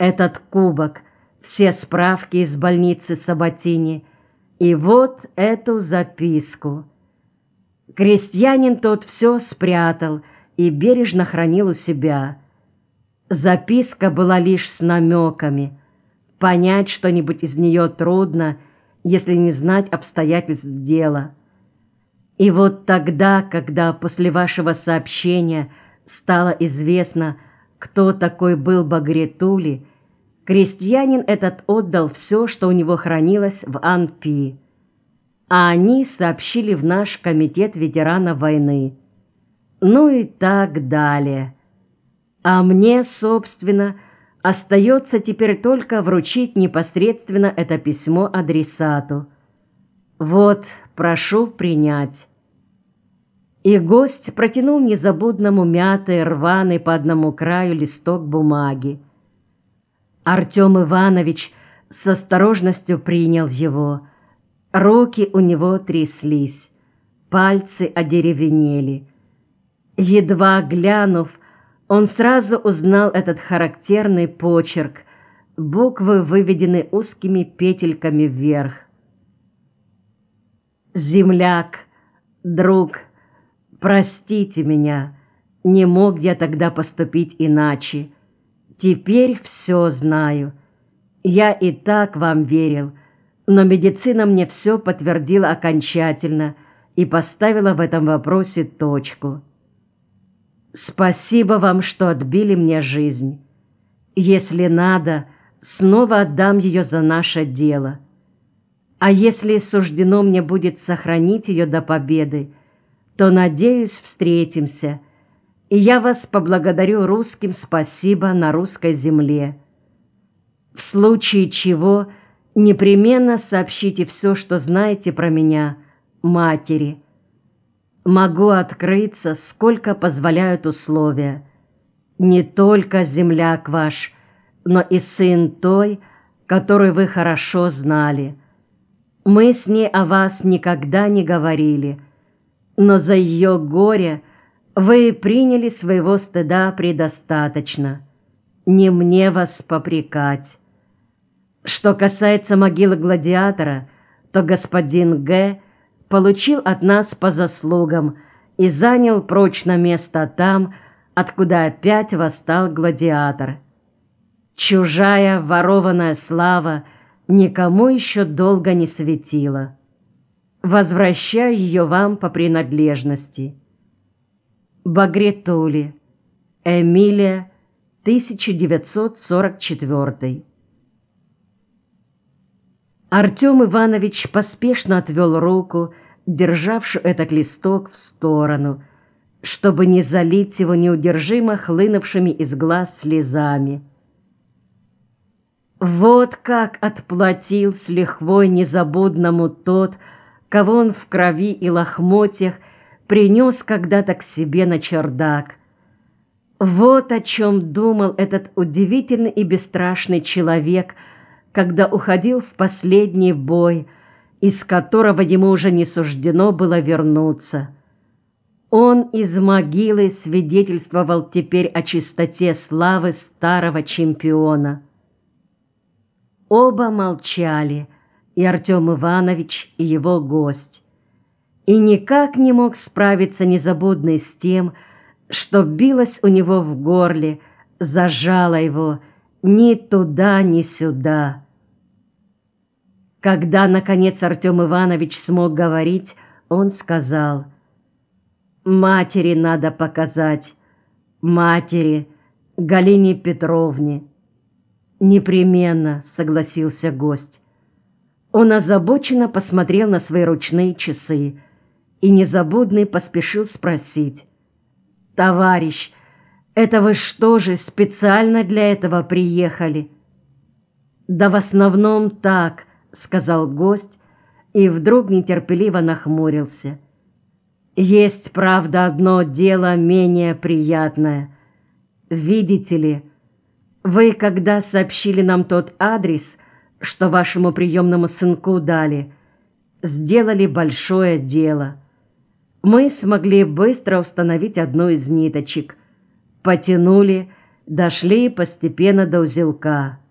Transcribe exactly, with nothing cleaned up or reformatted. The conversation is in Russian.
этот кубок, все справки из больницы Сабатини и вот эту записку. Крестьянин тот все спрятал и бережно хранил у себя. Записка была лишь с намеками. Понять что-нибудь из нее трудно, если не знать обстоятельств дела. И вот тогда, когда после вашего сообщения стало известно, кто такой был Багретули, крестьянин этот отдал все, что у него хранилось в Анпи, а они сообщили в наш комитет ветеранов войны. Ну и так далее. А мне, собственно, остается теперь только вручить непосредственно это письмо адресату. Вот, прошу принять». И гость протянул незабудному мятый, рваный по одному краю листок бумаги. Артем Иванович с осторожностью принял его. Руки у него тряслись, пальцы одеревенели. Едва глянув, он сразу узнал этот характерный почерк. Буквы выведены узкими петельками вверх. «Земляк, друг, простите меня, не мог я тогда поступить иначе. Теперь все знаю. Я и так вам верил, но медицина мне все подтвердила окончательно и поставила в этом вопросе точку. Спасибо вам, что отбили мне жизнь. Если надо, снова отдам ее за наше дело. А если суждено мне будет сохранить ее до победы, то, надеюсь, встретимся, и я вас поблагодарю русским спасибо на русской земле. В случае чего непременно сообщите все, что знаете про меня, матери. Могу открыться, сколько позволяют условия. Не только земляк ваш, но и сын той, которую вы хорошо знали. Мы с ней о вас никогда не говорили, но за ее горе вы приняли своего стыда предостаточно. Не мне вас попрекать. Что касается могилы гладиатора, то господин Г. получил от нас по заслугам и занял прочно место там, откуда опять восстал гладиатор. Чужая ворованная слава никому еще долго не светила. Возвращаю ее вам по принадлежности. Багретули. Эмилия, тысяча девятьсот сорок четвёртый. Артем Иванович поспешно отвел руку, державшую этот листок, в сторону, чтобы не залить его неудержимо хлынувшими из глаз слезами. Вот как отплатил с лихвой незабудному тот, кого он в крови и лохмотьях принес когда-то к себе на чердак. Вот о чем думал этот удивительный и бесстрашный человек, когда уходил в последний бой, из которого ему уже не суждено было вернуться. Он из могилы свидетельствовал теперь о чистоте славы старого чемпиона. Оба молчали, и Артем Иванович, и его гость, и никак не мог справиться незабудный с тем, что билось у него в горле, зажало его ни туда, ни сюда. Когда, наконец, Артем Иванович смог говорить, он сказал: «Матери надо показать, матери, Галине Петровне». «Непременно», — согласился гость. Он озабоченно посмотрел на свои ручные часы, и незабудный поспешил спросить: «Товарищ, это вы что же, специально для этого приехали?» «Да в основном так», — сказал гость, и вдруг нетерпеливо нахмурился. «Есть, правда, одно дело менее приятное. Видите ли, вы, когда сообщили нам тот адрес, что вашему приемному сынку дали, сделали большое дело. Мы смогли быстро установить одну из ниточек, потянули дошли постепенно до узелка.